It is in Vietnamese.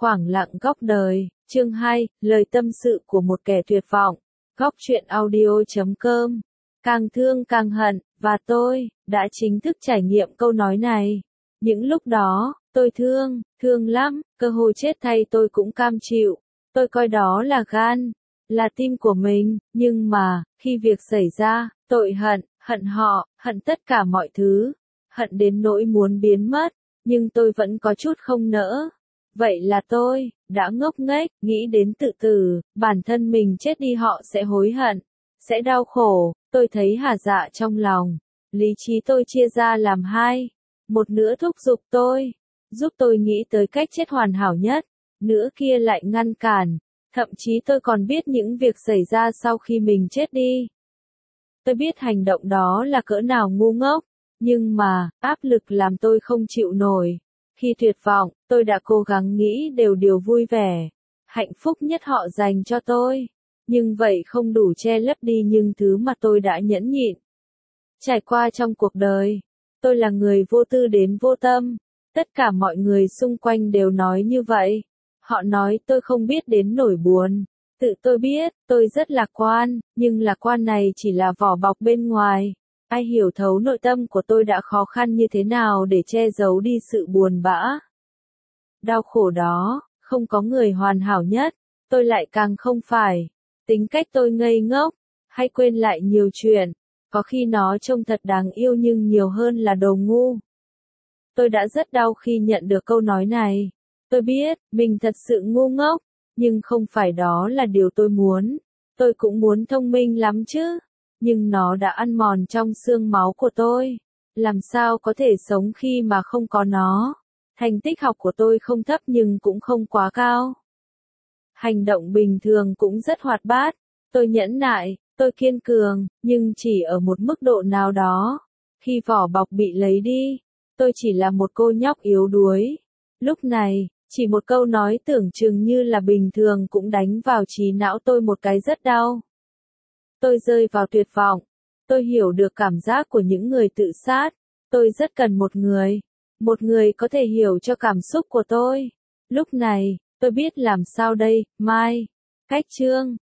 Khoảng lặng góc đời, chương 2, lời tâm sự của một kẻ tuyệt vọng. Góc truyện audio.com. Càng thương càng hận, và tôi đã chính thức trải nghiệm câu nói này. Những lúc đó, tôi thương lắm, cơ hội chết thay tôi cũng cam chịu. Tôi coi đó là gan, là tim của mình, nhưng mà, khi việc xảy ra, tôi hận họ, hận tất cả mọi thứ, hận đến nỗi muốn biến mất, nhưng tôi vẫn có chút không nỡ. Vậy là tôi đã ngốc nghếch, nghĩ đến tự tử, bản thân mình chết đi họ sẽ hối hận, sẽ đau khổ, tôi thấy hà dạ trong lòng. Lý trí tôi chia ra làm hai, một nửa thúc giục tôi, giúp tôi nghĩ tới cách chết hoàn hảo nhất, nửa kia lại ngăn cản, thậm chí tôi còn biết những việc xảy ra sau khi mình chết đi. Tôi biết hành động đó là cỡ nào ngu ngốc, nhưng mà, áp lực làm tôi không chịu nổi. Khi tuyệt vọng, tôi đã cố gắng nghĩ đều điều vui vẻ, hạnh phúc nhất họ dành cho tôi. Nhưng vậy không đủ che lấp đi những thứ mà tôi đã nhẫn nhịn. Trải qua trong cuộc đời, tôi là người vô tư đến vô tâm. Tất cả mọi người xung quanh đều nói như vậy. Họ nói tôi không biết đến nỗi buồn. Tự tôi biết, tôi rất lạc quan, nhưng lạc quan này chỉ là vỏ bọc bên ngoài. Ai hiểu thấu nội tâm của tôi đã khó khăn như thế nào để che giấu đi sự buồn bã. Đau khổ đó, không có người hoàn hảo nhất, tôi lại càng không phải. Tính cách tôi ngây ngốc, hay quên lại nhiều chuyện, có khi nó trông thật đáng yêu nhưng nhiều hơn là đồ ngu. Tôi đã rất đau khi nhận được câu nói này. Tôi biết, mình thật sự ngu ngốc, nhưng không phải đó là điều tôi muốn. Tôi cũng muốn thông minh lắm chứ. Nhưng nó đã ăn mòn trong xương máu của tôi. Làm sao có thể sống khi mà không có nó? Thành tích học của tôi không thấp nhưng cũng không quá cao. Hành động bình thường cũng rất hoạt bát. Tôi nhẫn nại, tôi kiên cường, nhưng chỉ ở một mức độ nào đó. Khi vỏ bọc bị lấy đi, tôi chỉ là một cô nhóc yếu đuối. Lúc này, chỉ một câu nói tưởng chừng như là bình thường cũng đánh vào trí não tôi một cái rất đau. Tôi rơi vào tuyệt vọng. Tôi hiểu được cảm giác của những người tự sát. Tôi rất cần một người có thể hiểu cho cảm xúc của tôi. Lúc này, tôi biết làm sao đây, Mai. Cách chương